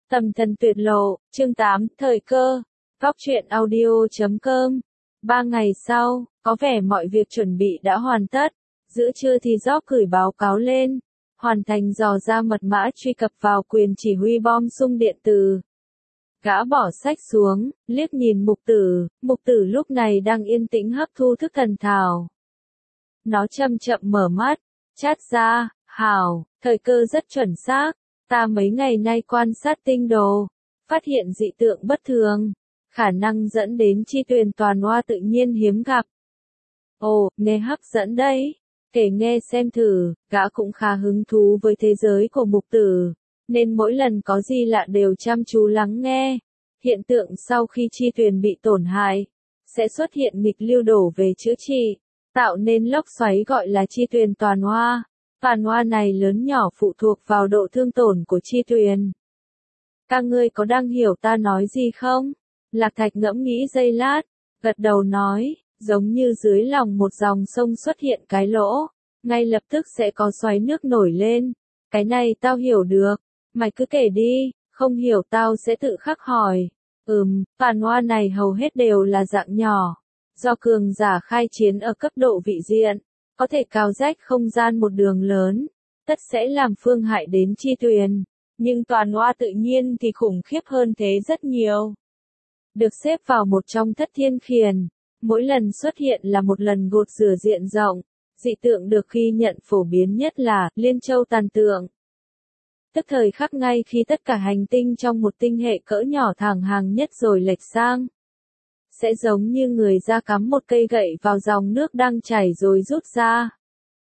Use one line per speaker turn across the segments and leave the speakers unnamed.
Tầm thần tuyệt lộ, chương 8, thời cơ, góc truyện audio.com. 3 ngày sau, có vẻ mọi việc chuẩn bị đã hoàn tất. Giữa trưa thì Job gửi báo cáo lên, hoàn thành dò ra mật mã truy cập vào quyền chỉ huy bom xung điện tử. Gã bỏ sách xuống, liếc nhìn mục tử lúc này đang yên tĩnh hấp thu thức thần thảo. Nó chậm chậm mở mắt, chát ra, hảo, thời cơ rất chuẩn xác. Ta mấy ngày nay quan sát tinh đồ, phát hiện dị tượng bất thường, khả năng dẫn đến chi tuyền toàn hoa tự nhiên hiếm gặp. Ồ, nghe hấp dẫn đấy, kể nghe xem thử, gã cũng khá hứng thú với thế giới của mục tử, nên mỗi lần có gì lạ đều chăm chú lắng nghe. Hiện tượng sau khi chi tuyền bị tổn hại, sẽ xuất hiện nghịch lưu đổ về chữa trị, tạo nên lốc xoáy gọi là chi tuyền toàn hoa. Toàn hoa này lớn nhỏ phụ thuộc vào độ thương tổn của chi tuyền. Các ngươi có đang hiểu ta nói gì không? Lạc Thạch ngẫm nghĩ giây lát, gật đầu nói, giống như dưới lòng một dòng sông xuất hiện cái lỗ, ngay lập tức sẽ có xoáy nước nổi lên. Cái này tao hiểu được, mày cứ kể đi, không hiểu tao sẽ tự khắc hỏi. Toàn hoa này hầu hết đều là dạng nhỏ, do cường giả khai chiến ở cấp độ vị diện, có thể cào rách không gian một đường lớn, tất sẽ làm phương hại đến chi tuyền. Nhưng toàn hoa tự nhiên thì khủng khiếp hơn thế rất nhiều. Được xếp vào một trong thất thiên khiển, mỗi lần xuất hiện là một lần gột rửa diện rộng, dị tượng được ghi nhận phổ biến nhất là Liên Châu tàn tượng. Tức thời khắc ngay khi tất cả hành tinh trong một tinh hệ cỡ nhỏ thẳng hàng nhất rồi lệch sang. Sẽ giống như người ra cắm một cây gậy vào dòng nước đang chảy rồi rút ra.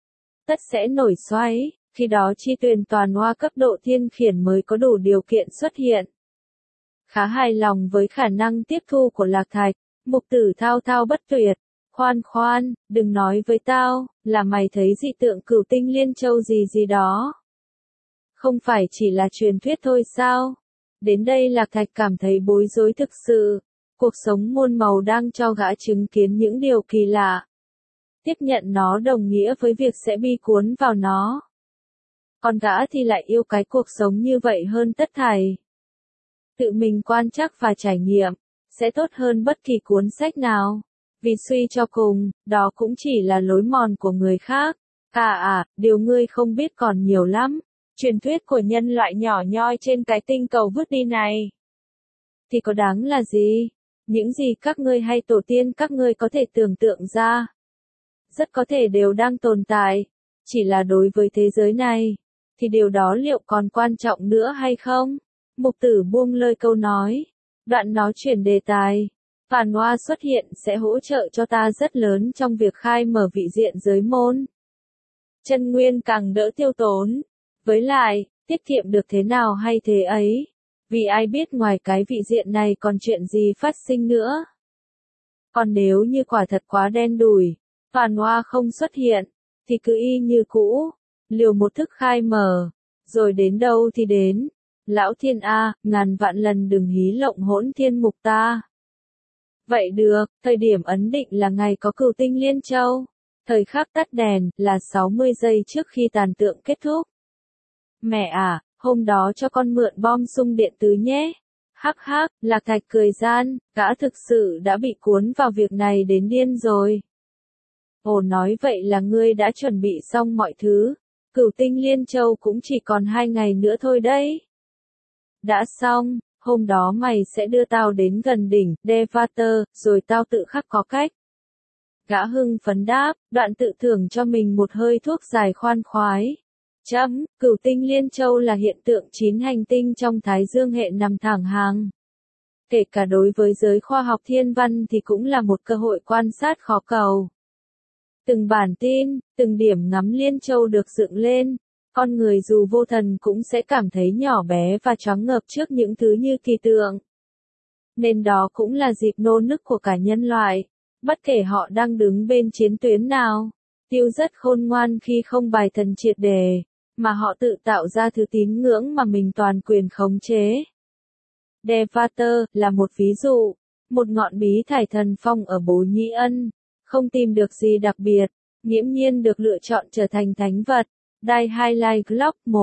Tất sẽ nổi xoáy, khi đó chi tuyền toàn hoa cấp độ thiên khiển mới có đủ điều kiện xuất hiện. Khá hài lòng với khả năng tiếp thu của Lạc Thạch, mục tử thao thao bất tuyệt. Khoan, đừng nói với tao, là mày thấy dị tượng cửu tinh Liên Châu gì đó. Không phải chỉ là truyền thuyết thôi sao? Đến đây Lạc Thạch cảm thấy bối rối thực sự. Cuộc sống muôn màu đang cho gã chứng kiến những điều kỳ lạ. Tiếp nhận nó đồng nghĩa với việc sẽ bi cuốn vào nó. Còn gã thì lại yêu cái cuộc sống như vậy hơn tất thảy. Tự mình quan trắc và trải nghiệm, sẽ tốt hơn bất kỳ cuốn sách nào. Vì suy cho cùng, đó cũng chỉ là lối mòn của người khác. Điều ngươi không biết còn nhiều lắm. Truyền thuyết của nhân loại nhỏ nhoi trên cái tinh cầu vứt đi này. Thì có đáng là gì? Những gì các ngươi hay tổ tiên các ngươi có thể tưởng tượng ra, rất có thể đều đang tồn tại, chỉ là đối với thế giới này, thì điều đó liệu còn quan trọng nữa hay không? Mục tử buông lơi câu nói, đoạn nó chuyển đề tài. Toàn hoa xuất hiện sẽ hỗ trợ cho ta rất lớn trong việc khai mở vị diện giới môn. Chân nguyên càng đỡ tiêu tốn, với lại, tiết kiệm được thế nào hay thế ấy. Vì ai biết ngoài cái vị diện này còn chuyện gì phát sinh nữa. Còn nếu như quả thật quá đen đủi, toàn hoa không xuất hiện, thì cứ y như cũ, liều một thức khai mở, rồi đến đâu thì đến. Lão thiên A, ngàn vạn lần đừng hí lộng hỗn thiên mục ta. Vậy được, thời điểm ấn định là ngày có cửu tinh Liên Châu. Thời khắc tắt đèn là 60 giây trước khi tàn tượng kết thúc. Mẹ à, hôm đó cho con mượn bom xung điện tử nhé. Hắc, Lạc Thạch cười gian, gã thực sự đã bị cuốn vào việc này đến điên rồi. Ồ, nói vậy là ngươi đã chuẩn bị xong mọi thứ. Cửu tinh Liên Châu cũng chỉ còn 2 ngày nữa thôi đấy. Đã xong, hôm đó mày sẽ đưa tao đến gần đỉnh Devater, rồi tao tự khắc có cách. Gã hưng phấn đáp, đoạn tự thưởng cho mình một hơi thuốc dài khoan khoái. Cửu tinh Liên Châu là hiện tượng 9 hành tinh trong Thái Dương hệ nằm thẳng hàng. Kể cả đối với giới khoa học thiên văn thì cũng là một cơ hội quan sát khó cầu. Từng bản tin, từng điểm ngắm Liên Châu được dựng lên, con người dù vô thần cũng sẽ cảm thấy nhỏ bé và choáng ngợp trước những thứ như kỳ tượng. Nên đó cũng là dịp nô nức của cả nhân loại, bất kể họ đang đứng bên chiến tuyến nào. Tiêu rất khôn ngoan khi không bài thần triệt đề, mà họ tự tạo ra thứ tín ngưỡng mà mình toàn quyền khống chế. Devater là một ví dụ, một ngọn bí thải thần phong ở Bố Nhĩ Ân, không tìm được gì đặc biệt, nghiễm nhiên được lựa chọn trở thành thánh vật. Đài Highlight Glock 1,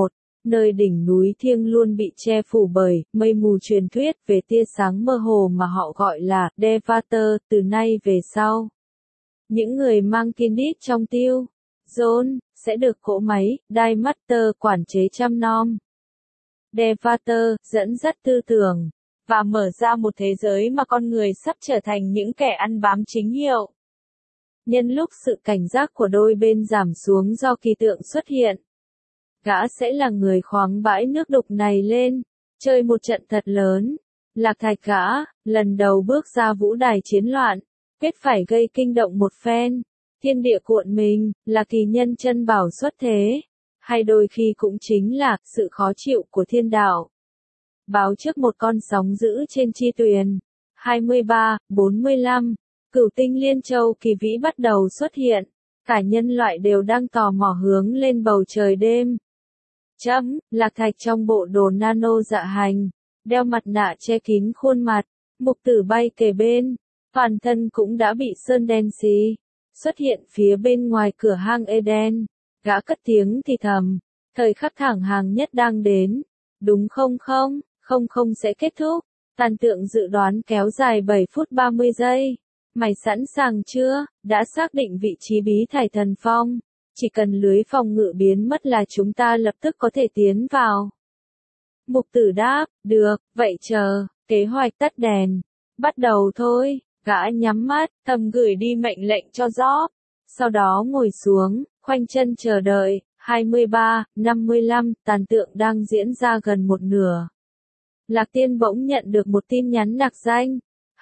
Nơi đỉnh núi thiêng luôn bị che phủ bởi mây mù truyền thuyết về tia sáng mơ hồ mà họ gọi là Devater. Từ nay về sau, những người mang Kindit trong tiêu Zone sẽ được cỗ máy Dai Master quản chế chăm nom. Devater dẫn dắt tư tưởng và mở ra một thế giới mà con người sắp trở thành những kẻ ăn bám chính hiệu. Nhân lúc sự cảnh giác của đôi bên giảm xuống do kỳ tượng xuất hiện, gã sẽ là người khoáng bãi nước đục này lên, chơi một trận thật lớn. Lạc Thạch gã, lần đầu bước ra vũ đài chiến loạn, quyết phải gây kinh động một phen. Thiên địa cuộn mình, là kỳ nhân chân bảo xuất thế, hay đôi khi cũng chính là sự khó chịu của thiên đạo. Báo trước một con sóng dữ trên chi tuyền. 23-45, cửu tinh Liên Châu kỳ vĩ bắt đầu xuất hiện. Cả nhân loại đều đang tò mò hướng lên bầu trời đêm. Lạc Thạch trong bộ đồ nano dạ hành, đeo mặt nạ che kín khuôn mặt, Mục Tử bay kề bên, toàn thân cũng đã bị sơn đen xì, xuất hiện phía bên ngoài cửa hang Eden. Gã cất tiếng thì thầm, thời khắc thẳng hàng nhất đang đến, đúng không? Không sẽ kết thúc. Tàn tượng dự đoán kéo dài 7 phút 30 giây. Mày sẵn sàng chưa? Đã xác định vị trí bí thải thần phong. Chỉ cần lưới phòng ngự biến mất là chúng ta lập tức có thể tiến vào. Mục Tử đáp, được, vậy chờ, kế hoạch tắt đèn. Bắt đầu thôi. Gã nhắm mắt, thầm gửi đi mệnh lệnh cho Job. Sau đó ngồi xuống, khoanh chân chờ đợi. 23-55, tàn tượng đang diễn ra gần một nửa. Lạc Tiên bỗng nhận được một tin nhắn nặc danh.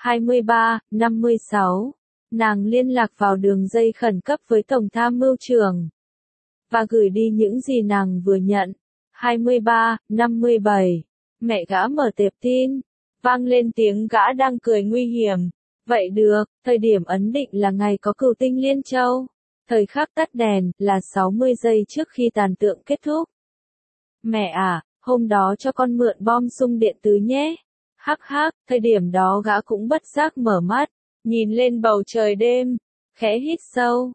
23-56, nàng liên lạc vào đường dây khẩn cấp với Tổng tham mưu trưởng và gửi đi những gì nàng vừa nhận. 23-57, mẹ gã mở tệp tin, vang lên tiếng gã đang cười nguy hiểm. Vậy được, thời điểm ấn định là ngày có cửu tinh Liên Châu. Thời khắc tắt đèn là 60 giây trước khi tàn tượng kết thúc. Mẹ à, hôm đó cho con mượn bom xung điện tử nhé. Hắc, thời điểm đó gã cũng bất giác mở mắt, nhìn lên bầu trời đêm, khẽ hít sâu.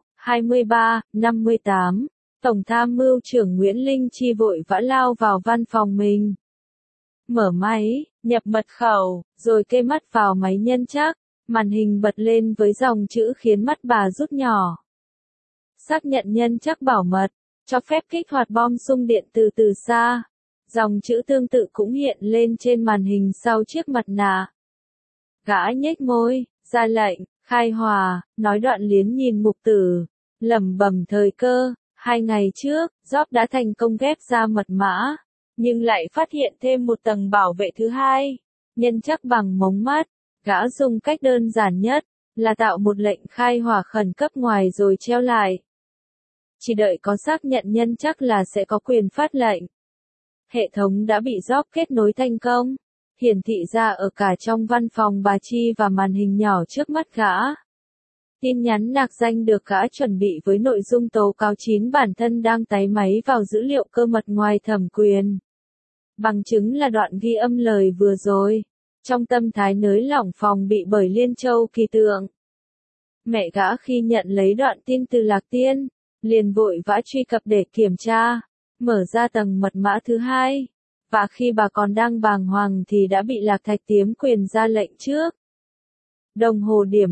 23-58, Tổng tham mưu trưởng Nguyễn Linh Chi vội vã lao vào văn phòng mình. Mở máy, nhập mật khẩu, rồi kê mắt vào máy nhân trắc, màn hình bật lên với dòng chữ khiến mắt bà rút nhỏ. Xác nhận nhân trắc bảo mật, cho phép kích hoạt bom xung điện từ xa. Dòng chữ tương tự cũng hiện lên trên màn hình sau chiếc mặt nạ. Gã nhếch môi, ra lệnh, khai hỏa, nói đoạn liến nhìn Mục Tử, lẩm bẩm thời cơ. 2 ngày trước, Job đã thành công ghép ra mật mã, nhưng lại phát hiện thêm một tầng bảo vệ thứ hai. Nhân chắc bằng mống mắt, gã dùng cách đơn giản nhất, là tạo một lệnh khai hỏa khẩn cấp ngoài rồi treo lại. Chỉ đợi có xác nhận nhân chắc là sẽ có quyền phát lệnh. Hệ thống đã bị Job kết nối thành công, hiển thị ra ở cả trong văn phòng bà Chi và màn hình nhỏ trước mắt gã. Tin nhắn nạc danh được gã chuẩn bị với nội dung tố cáo 9 bản thân đang táy máy vào dữ liệu cơ mật ngoài thẩm quyền. Bằng chứng là đoạn ghi âm lời vừa rồi, trong tâm thái nới lỏng phòng bị bởi Liên Châu kỳ tượng. Mẹ gã khi nhận lấy đoạn tin từ Lạc Tiên, liền vội vã truy cập để kiểm tra, mở ra tầng mật mã thứ hai, và khi bà còn đang bàng hoàng thì đã bị Lạc Thạch tiếm quyền ra lệnh trước. Đồng hồ điểm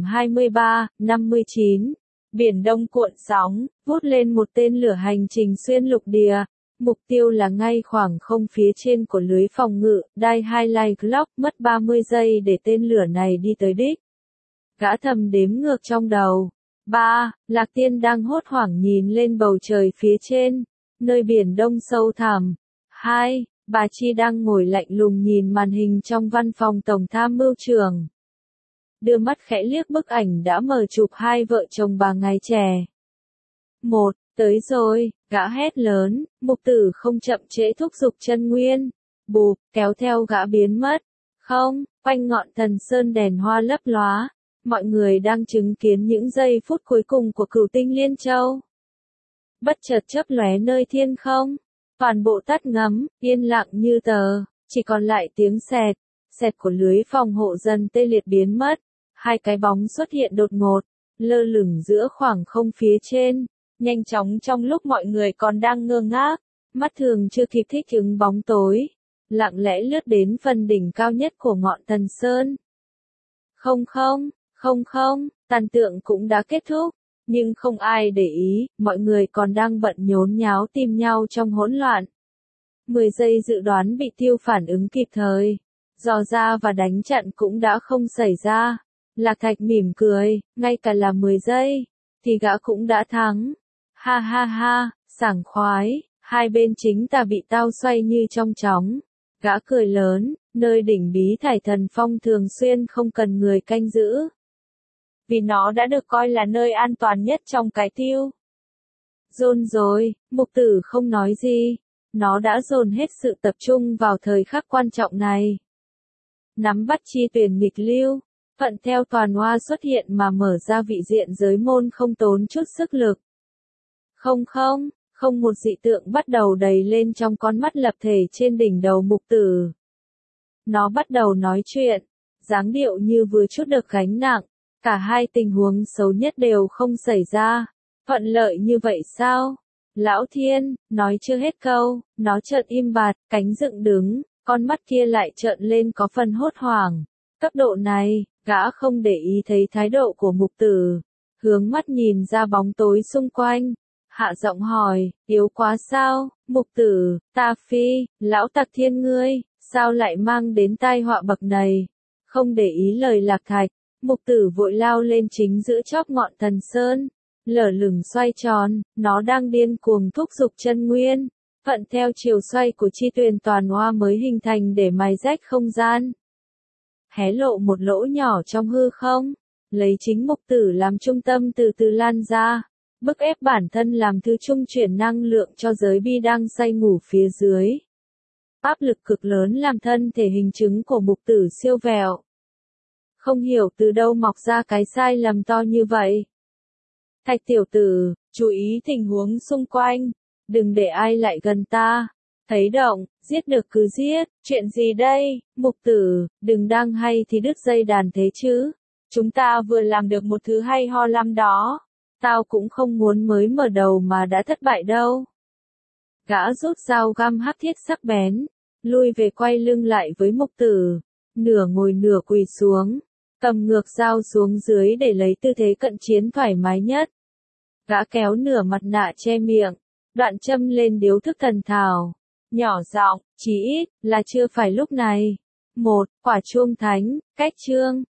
23-59, Biển Đông cuộn sóng, vút lên một tên lửa hành trình xuyên lục địa. Mục tiêu là ngay khoảng không phía trên của lưới phòng ngự, Die Highlight Clock, mất 30 giây để tên lửa này đi tới đích. Gã thầm đếm ngược trong đầu. 3. Lạc Tiên đang hốt hoảng nhìn lên bầu trời phía trên, nơi Biển Đông sâu thẳm. 2. Bà Chi đang ngồi lạnh lùng nhìn màn hình trong văn phòng Tổng tham mưu trưởng. Đưa mắt khẽ liếc bức ảnh đã mở chụp hai vợ chồng bà ngày trẻ. 1. Tới rồi, gã hét lớn, Mục Tử không chậm trễ thúc giục chân nguyên. Bụp, kéo theo gã biến mất. Không, quanh ngọn thần sơn đèn hoa lấp lóa. Mọi người đang chứng kiến những giây phút cuối cùng của cửu tinh Liên Châu. Bất chợt chớp lóe nơi thiên không. Toàn bộ tắt ngấm, yên lặng như tờ, chỉ còn lại tiếng xẹt của lưới phòng hộ dần tê liệt biến mất. Hai cái bóng xuất hiện đột ngột, lơ lửng giữa khoảng không phía trên, nhanh chóng trong lúc mọi người còn đang ngơ ngác. mắt thường chưa kịp thích ứng bóng tối, lặng lẽ lướt đến phần đỉnh cao nhất của ngọn Thần Sơn. Không, tàn tượng cũng đã kết thúc, nhưng không ai để ý, mọi người còn đang bận nhốn nháo tìm nhau trong hỗn loạn. 10 giây dự đoán bị Tiêu phản ứng kịp thời, dò ra và đánh chặn cũng đã không xảy ra. Lạc Thạch mỉm cười, ngay cả là 10 giây, thì gã cũng đã thắng. Ha ha ha, sảng khoái, hai bên chính ta bị tao xoay như trong chóng. Gã cười lớn, nơi đỉnh Bí Thải Thần Phong thường xuyên không cần người canh giữ. Vì nó đã được coi là nơi an toàn nhất trong cái tiêu. Dồn rồi, mục tử không nói gì. Nó đã dồn hết sự tập trung vào thời khắc quan trọng này. Nắm bắt chi tuyển nghịch lưu, thuận theo toàn hoa xuất hiện mà mở ra vị diện giới môn không tốn chút sức lực. Không một dị tượng bắt đầu đầy lên trong con mắt lập thể trên đỉnh đầu mục tử. Nó bắt đầu nói chuyện, dáng điệu như vừa trút được gánh nặng, cả hai tình huống xấu nhất đều không xảy ra. Thuận lợi như vậy sao? Lão Thiên, nói chưa hết câu, nó chợt im bặt, cánh dựng đứng, con mắt kia lại trợn lên có phần hốt hoảng. Cấp độ này, gã không để ý thấy thái độ của mục tử, hướng mắt nhìn ra bóng tối xung quanh. Hạ giọng hỏi, yếu quá sao, mục tử, ta phi, lão tặc thiên ngươi, sao lại mang đến tai họa bậc này? Không để ý lời Lạc Thạch, mục tử vội lao lên chính giữa chóp ngọn Thần Sơn, lở lửng xoay tròn, nó đang điên cuồng thúc giục chân nguyên, thuận theo chiều xoay của chi tuyền toàn hoa mới hình thành để mài rách không gian. Hé lộ một lỗ nhỏ trong hư không, lấy chính mục tử làm trung tâm từ từ lan ra. Bức ép bản thân làm thứ trung chuyển năng lượng cho giới bi đang say ngủ phía dưới. Áp lực cực lớn làm thân thể hình chứng của mục tử siêu vẹo. Không hiểu từ đâu mọc ra cái sai lầm to như vậy. Thạch tiểu tử, chú ý tình huống xung quanh, đừng để ai lại gần ta. Thấy động, giết được cứ giết, chuyện gì đây, mục tử, đừng đang hay thì đứt dây đàn thế chứ. Chúng ta vừa làm được một thứ hay ho lắm đó. Tao cũng không muốn mới mở đầu mà đã thất bại đâu. Gã rút dao găm hắc thiết sắc bén, lui về quay lưng lại với mục tử, nửa ngồi nửa quỳ xuống, cầm ngược dao xuống dưới để lấy tư thế cận chiến thoải mái nhất. Gã kéo nửa mặt nạ che miệng, đoạn châm lên điếu thức thần thảo, nhỏ giọng, chí ít là chưa phải lúc này. Một, quả chuông thánh, cách chương.